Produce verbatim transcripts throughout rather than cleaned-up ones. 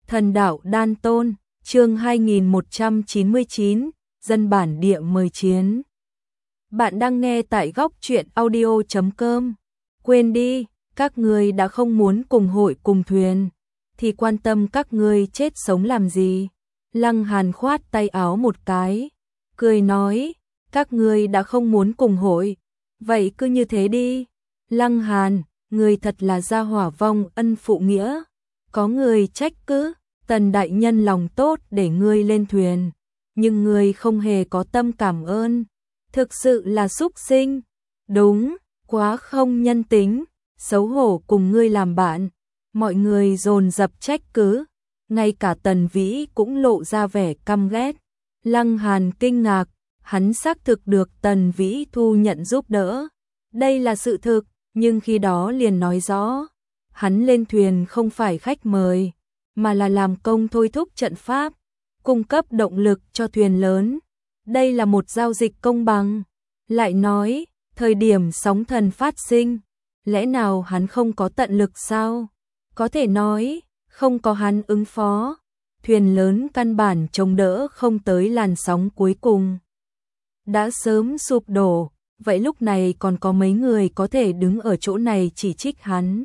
Thần đạo đan tôn, chương hai nghìn một trăm chín mươi chín, dân bản địa mời chiến. Bạn đang nghe tại góc truyện audio chấm com. Quên đi, các ngươi đã không muốn cùng hội cùng thuyền, thì quan tâm các ngươi chết sống làm gì? Lăng Hàn khoát tay áo một cái, cười nói, các ngươi đã không muốn cùng hội, vậy cứ như thế đi. Lăng Hàn, ngươi thật là gia hỏa vong ân phụ nghĩa. Có người trách cứ, Tần đại nhân lòng tốt để ngươi lên thuyền, nhưng ngươi không hề có tâm cảm ơn, thực sự là súc sinh. Đúng, quá không nhân tính, xấu hổ cùng ngươi làm bạn. Mọi người dồn dập trách cứ, ngay cả Tần Vĩ cũng lộ ra vẻ căm ghét. Lăng Hàn kinh ngạc, hắn xác thực được Tần Vĩ thu nhận giúp đỡ, đây là sự thực, nhưng khi đó liền nói rõ, hắn lên thuyền không phải khách mời, mà là làm công thôi thúc trận pháp, cung cấp động lực cho thuyền lớn. Đây là một giao dịch công bằng. Lại nói, thời điểm sóng thần phát sinh, lẽ nào hắn không có tận lực sao? Có thể nói, không có hắn ứng phó, thuyền lớn căn bản chống đỡ không tới làn sóng cuối cùng, đã sớm sụp đổ. Vậy lúc này còn có mấy người có thể đứng ở chỗ này chỉ trích hắn?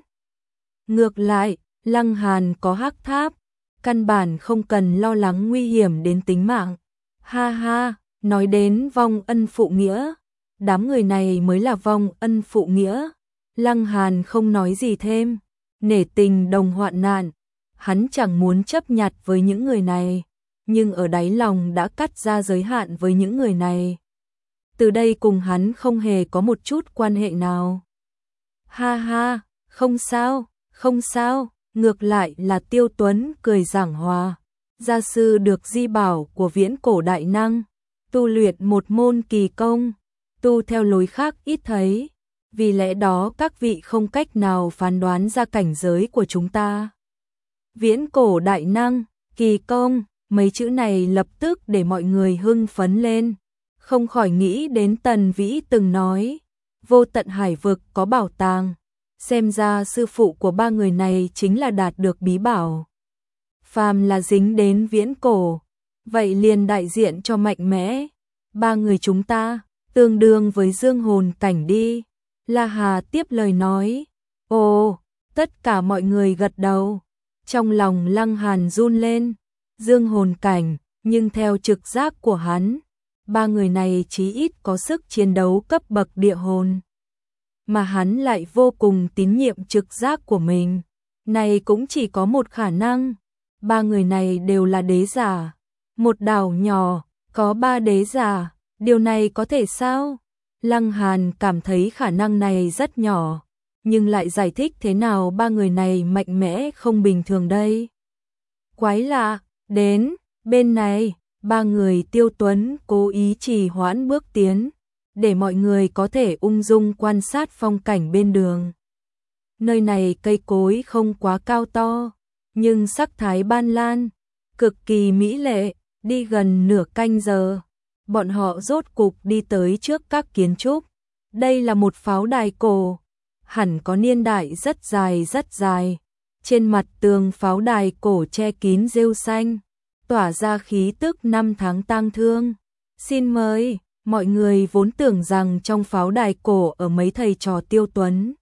Ngược lại, Lăng Hàn có hắc tháp, căn bản không cần lo lắng nguy hiểm đến tính mạng. Ha ha, nói đến vong ân phụ nghĩa, đám người này mới là vong ân phụ nghĩa. Lăng Hàn không nói gì thêm, nể tình đồng hoạn nạn, hắn chẳng muốn chấp nhặt với những người này, nhưng ở đáy lòng đã cắt ra giới hạn với những người này. Từ đây cùng hắn không hề có một chút quan hệ nào. Ha ha, không sao, không sao, ngược lại là Tiêu Tuấn cười giảng hòa. Gia sư được di bảo của viễn cổ đại năng, tu luyện một môn kỳ công, tu theo lối khác ít thấy, vì lẽ đó các vị không cách nào phán đoán ra cảnh giới của chúng ta. Viễn cổ đại năng, kỳ công, mấy chữ này lập tức để mọi người hưng phấn lên, không khỏi nghĩ đến Tần Vĩ từng nói, vô tận hải vực có bảo tàng. Xem ra sư phụ của ba người này chính là đạt được bí bảo. Phàm là dính đến viễn cổ, vậy liền đại diện cho mạnh mẽ. Ba người chúng ta, tương đương với dương hồn cảnh đi. La Hà tiếp lời nói. Ồ, tất cả mọi người gật đầu. Trong lòng Lăng Hàn run lên. Dương hồn cảnh, nhưng theo trực giác của hắn, ba người này chí ít có sức chiến đấu cấp bậc địa hồn. Mà hắn lại vô cùng tín nhiệm trực giác của mình. Này cũng chỉ có một khả năng, ba người này đều là đế giả. Một đảo nhỏ, có ba đế giả, điều này có thể sao? Lăng Hàn cảm thấy khả năng này rất nhỏ, nhưng lại giải thích thế nào ba người này mạnh mẽ không bình thường đây? Quái lạ, đến, bên này, ba người Tiêu Tuấn cố ý trì hoãn bước tiến, để mọi người có thể ung dung quan sát phong cảnh bên đường. Nơi này cây cối không quá cao to, nhưng sắc thái ban lan, cực kỳ mỹ lệ. Đi gần nửa canh giờ, bọn họ rốt cục đi tới trước các kiến trúc. Đây là một pháo đài cổ, hẳn có niên đại rất dài rất dài. Trên mặt tường pháo đài cổ che kín rêu xanh, tỏa ra khí tức năm tháng tang thương. Xin mời. Mọi người vốn tưởng rằng trong pháo đài cổ ở mấy thầy trò Tiêu Tuấn.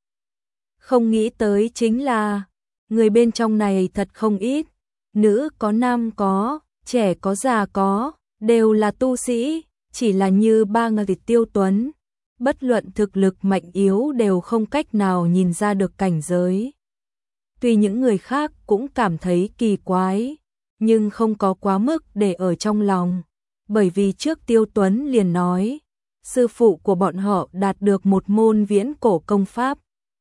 Không nghĩ tới chính là, người bên trong này thật không ít. Nữ có nam có, trẻ có già có, đều là tu sĩ. Chỉ là như ba người Tiêu Tuấn, bất luận thực lực mạnh yếu đều không cách nào nhìn ra được cảnh giới. Tuy những người khác cũng cảm thấy kỳ quái, nhưng không có quá mức để ở trong lòng. Bởi vì trước Tiêu Tuấn liền nói, sư phụ của bọn họ đạt được một môn viễn cổ công pháp,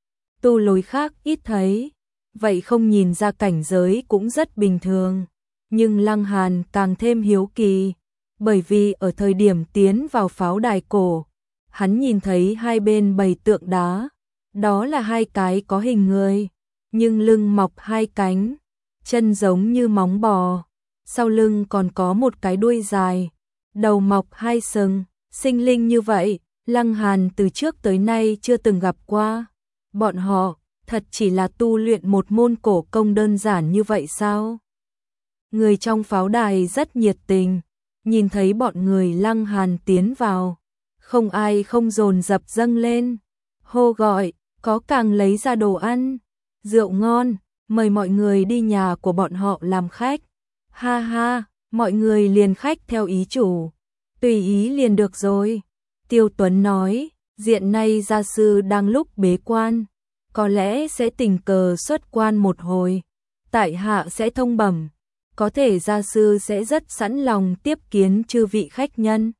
tu lối khác ít thấy, vậy không nhìn ra cảnh giới cũng rất bình thường. Nhưng Lăng Hàn càng thêm hiếu kỳ, bởi vì ở thời điểm tiến vào pháo đài cổ, hắn nhìn thấy hai bên bày tượng đá, đó là hai cái có hình người, nhưng lưng mọc hai cánh, chân giống như móng bò, sau lưng còn có một cái đuôi dài, đầu mọc hai sừng, sinh linh như vậy, Lăng Hàn từ trước tới nay chưa từng gặp qua. Bọn họ thật chỉ là tu luyện một môn cổ công đơn giản như vậy sao? Người trong pháo đài rất nhiệt tình, nhìn thấy bọn người Lăng Hàn tiến vào, không ai không dồn dập dâng lên, hô gọi, có càng lấy ra đồ ăn, rượu ngon, mời mọi người đi nhà của bọn họ làm khách. Ha ha, mọi người liền khách theo ý chủ, tùy ý liền được rồi. Tiêu Tuấn nói, diện nay gia sư đang lúc bế quan, có lẽ sẽ tình cờ xuất quan một hồi, tại hạ sẽ thông bẩm, có thể gia sư sẽ rất sẵn lòng tiếp kiến chư vị khách nhân.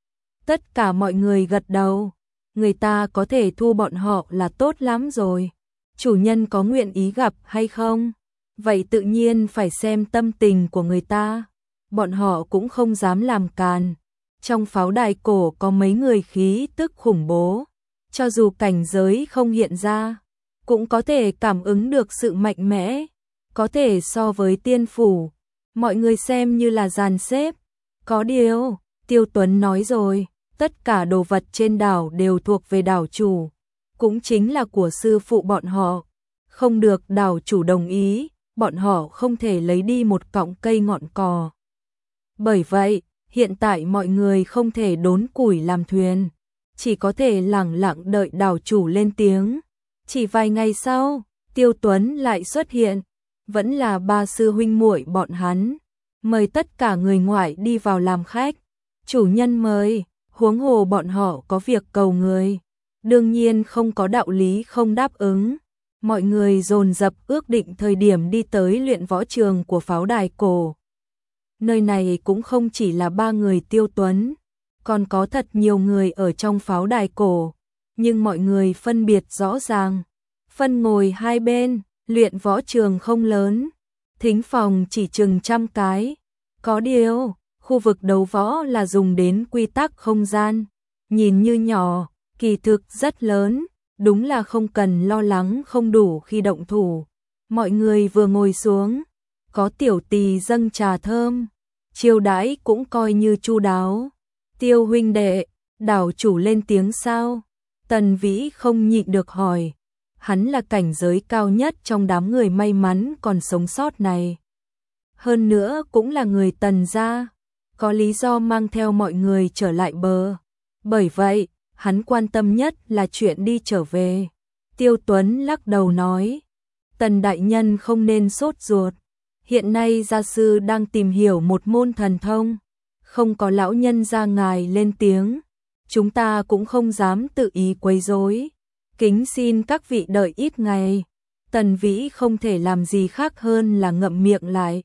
Tất cả mọi người gật đầu, người ta có thể thu bọn họ là tốt lắm rồi. Chủ nhân có nguyện ý gặp hay không? Vậy tự nhiên phải xem tâm tình của người ta. Bọn họ cũng không dám làm càn. Trong pháo đài cổ có mấy người khí tức khủng bố, cho dù cảnh giới không hiện ra, cũng có thể cảm ứng được sự mạnh mẽ, có thể so với tiên phủ. Mọi người xem như là dàn xếp. Có điều, Tiêu Tuấn nói rồi, tất cả đồ vật trên đảo đều thuộc về đảo chủ, cũng chính là của sư phụ bọn họ. Không được đảo chủ đồng ý, bọn họ không thể lấy đi một cọng cây ngọn cò. Bởi vậy, hiện tại mọi người không thể đốn củi làm thuyền, chỉ có thể lẳng lặng đợi đảo chủ lên tiếng. Chỉ vài ngày sau, Tiêu Tuấn lại xuất hiện, vẫn là ba sư huynh muội bọn hắn, mời tất cả người ngoại đi vào làm khách. Chủ nhân mời, huống hồ bọn họ có việc cầu người, đương nhiên không có đạo lý không đáp ứng. Mọi người dồn dập ước định thời điểm đi tới luyện võ trường của pháo đài cổ. Nơi này cũng không chỉ là ba người Tiêu Tuấn, còn có thật nhiều người ở trong pháo đài cổ, nhưng mọi người phân biệt rõ ràng, phân ngồi hai bên. Luyện võ trường không lớn, thính phòng chỉ chừng trăm cái. Có điều, khu vực đấu võ là dùng đến quy tắc không gian, nhìn như nhỏ, kỳ thực rất lớn, đúng là không cần lo lắng không đủ khi động thủ. Mọi người vừa ngồi xuống, có tiểu tỳ dâng trà thơm, chiêu đãi cũng coi như chu đáo. Tiêu huynh đệ, đảo chủ lên tiếng sao? Tần Vĩ không nhịn được hỏi. Hắn là cảnh giới cao nhất trong đám người may mắn còn sống sót này. Hơn nữa cũng là người Tần gia, có lý do mang theo mọi người trở lại bờ. Bởi vậy, hắn quan tâm nhất là chuyện đi trở về. Tiêu Tuấn lắc đầu nói, Tần đại nhân không nên sốt ruột. Hiện nay gia sư đang tìm hiểu một môn thần thông, không có lão nhân gia ngài lên tiếng, chúng ta cũng không dám tự ý quấy rối. Kính xin các vị đợi ít ngày. Tần Vĩ không thể làm gì khác hơn là ngậm miệng lại,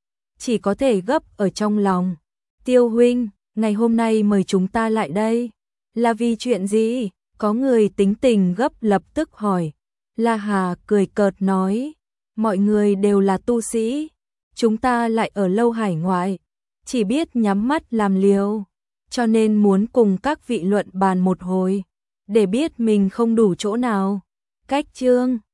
chỉ có thể gấp ở trong lòng. Tiêu huynh, ngày hôm nay mời chúng ta lại đây, là vì chuyện gì? Có người tính tình gấp lập tức hỏi. La Hà cười cợt nói, mọi người đều là tu sĩ, chúng ta lại ở lâu hải ngoại, chỉ biết nhắm mắt làm liều, cho nên muốn cùng các vị luận bàn một hồi, để biết mình không đủ chỗ nào. Cách chương